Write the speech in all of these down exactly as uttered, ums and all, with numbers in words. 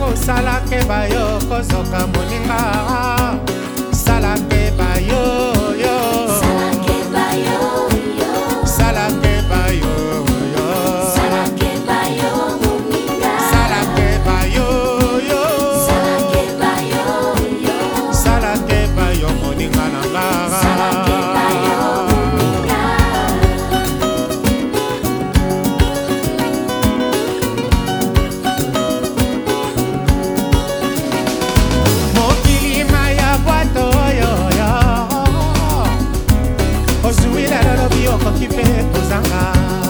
mbangu sala keba yo kozoka moninga sala keba yo yo sala keba yo yo sala keba yo yo sala keba yo moninga sala keba yo yo sala keba yo yo sala keba yo moninga nanga sala keba yo moninga mokilima ya bwato yo yo ozuwila lolobi okoki mpe kozanga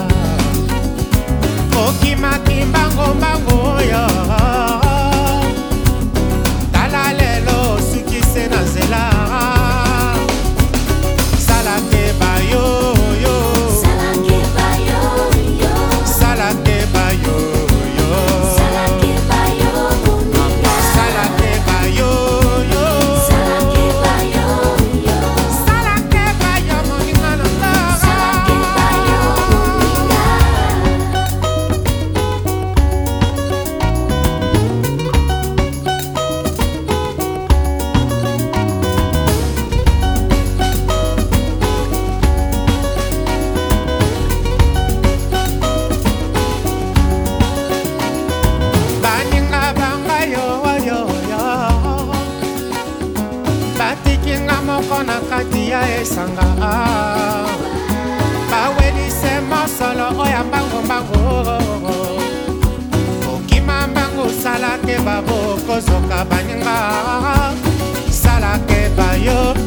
okimaki mbangombango oyo tala lelo osukise na nzela sala keba yo yo sala keba yo yo sala keba yo yo sala keba yo moninga sala keba yo yo sala keba yo yo sala keba yo moninga nanga sala keba yo moninga baninga banga yo yo yo batikinga moko na kati ya esanga bawelise mosolo oya mbangombango okima mbangu sala keba bokozoka baninga sala keba yo